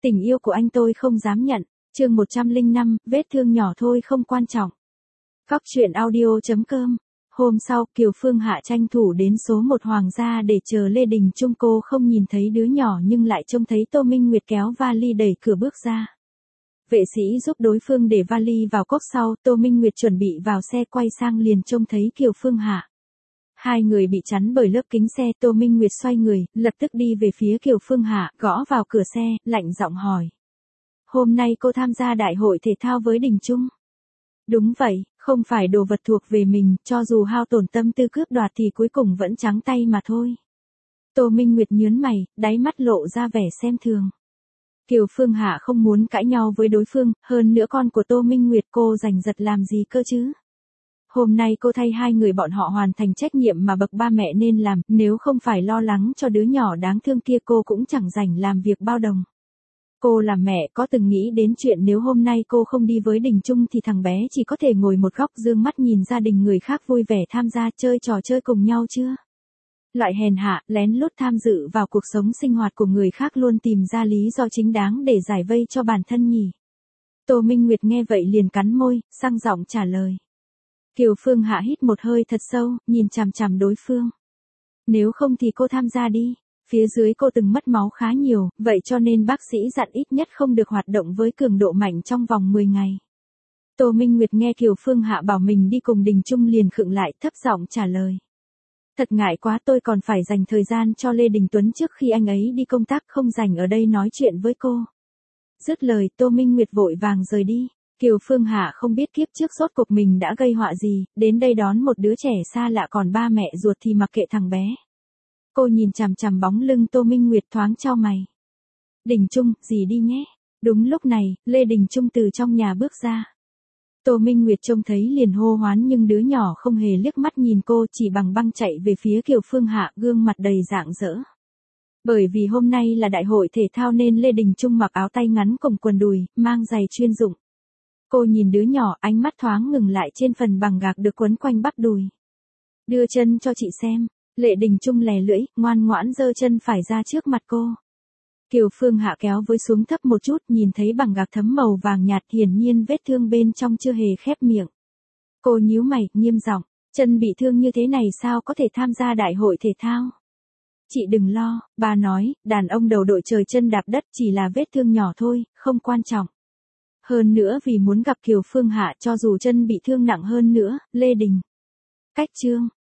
Tình yêu của anh tôi không dám nhận. Chương 105, vết thương nhỏ thôi không quan trọng. Góc truyện audio.com. Hôm sau, Kiều Phương Hạ tranh thủ đến số 1 Hoàng gia để chờ Lê Đình Trung. Cô không nhìn thấy đứa nhỏ nhưng lại trông thấy Tô Minh Nguyệt kéo vali đẩy cửa bước ra. Vệ sĩ giúp đối phương để vali vào cốp sau, Tô Minh Nguyệt chuẩn bị vào xe quay sang liền trông thấy Kiều Phương Hạ. Hai người bị chắn bởi lớp kính xe. Tô Minh Nguyệt xoay người, lập tức đi về phía Kiều Phương Hạ, gõ vào cửa xe, lạnh giọng hỏi. Hôm nay cô tham gia đại hội thể thao với Đình Trung. Đúng vậy, không phải đồ vật thuộc về mình, cho dù hao tổn tâm tư cướp đoạt thì cuối cùng vẫn trắng tay mà thôi. Tô Minh Nguyệt nhướng mày, đáy mắt lộ ra vẻ xem thường. Kiều Phương Hạ không muốn cãi nhau với đối phương, hơn nữa con của Tô Minh Nguyệt cô giành giật làm gì cơ chứ. Hôm nay cô thay hai người bọn họ hoàn thành trách nhiệm mà bậc ba mẹ nên làm, nếu không phải lo lắng cho đứa nhỏ đáng thương kia cô cũng chẳng rảnh làm việc bao đồng. Cô làm mẹ có từng nghĩ đến chuyện nếu hôm nay cô không đi với Đình Trung thì thằng bé chỉ có thể ngồi một góc dương mắt nhìn gia đình người khác vui vẻ tham gia chơi trò chơi cùng nhau chưa? Loại hèn hạ, lén lút tham dự vào cuộc sống sinh hoạt của người khác luôn tìm ra lý do chính đáng để giải vây cho bản thân nhỉ. Tô Minh Nguyệt nghe vậy liền cắn môi, sang giọng trả lời. Kiều Phương Hạ hít một hơi thật sâu, nhìn chằm chằm đối phương. Nếu không thì cô tham gia đi. Phía dưới cô từng mất máu khá nhiều, vậy cho nên bác sĩ dặn ít nhất không được hoạt động với cường độ mạnh trong vòng 10 ngày. Tô Minh Nguyệt nghe Kiều Phương Hạ bảo mình đi cùng Đình Trung liền khựng lại, thấp giọng trả lời. Thật ngại quá, tôi còn phải dành thời gian cho Lê Đình Tuấn trước khi anh ấy đi công tác, không rảnh ở đây nói chuyện với cô. Dứt lời, Tô Minh Nguyệt vội vàng rời đi. Kiều Phương Hạ không biết kiếp trước rốt cuộc mình đã gây họa gì, đến đây đón một đứa trẻ xa lạ còn ba mẹ ruột thì mặc kệ thằng bé. Cô nhìn chằm chằm bóng lưng Tô Minh Nguyệt thoáng chau mày. Đình Trung, gì đi nhé. Đúng lúc này, Lê Đình Trung từ trong nhà bước ra. Tô Minh Nguyệt trông thấy liền hô hoán nhưng đứa nhỏ không hề liếc mắt nhìn cô, chỉ bằng băng chạy về phía Kiều Phương Hạ, gương mặt đầy rạng rỡ. Bởi vì hôm nay là đại hội thể thao nên Lê Đình Trung mặc áo tay ngắn cùng quần đùi, mang giày chuyên dụng. Cô nhìn đứa nhỏ, ánh mắt thoáng ngừng lại trên phần bằng gạc được quấn quanh bắp đùi. Đưa chân cho chị xem. Lê Đình Trung lè lưỡi, ngoan ngoãn giơ chân phải ra trước mặt cô. Kiều Phương Hạ kéo với xuống thấp một chút, nhìn thấy bằng gạc thấm màu vàng nhạt, hiển nhiên vết thương bên trong chưa hề khép miệng. Cô nhíu mày, nghiêm giọng, chân bị thương như thế này sao có thể tham gia đại hội thể thao? Chị đừng lo, bà nói, đàn ông đầu đội trời chân đạp đất chỉ là vết thương nhỏ thôi, không quan trọng. Hơn nữa vì muốn gặp Kiều Phương Hạ cho dù chân bị thương nặng hơn nữa, Lê Đình. Cách chương.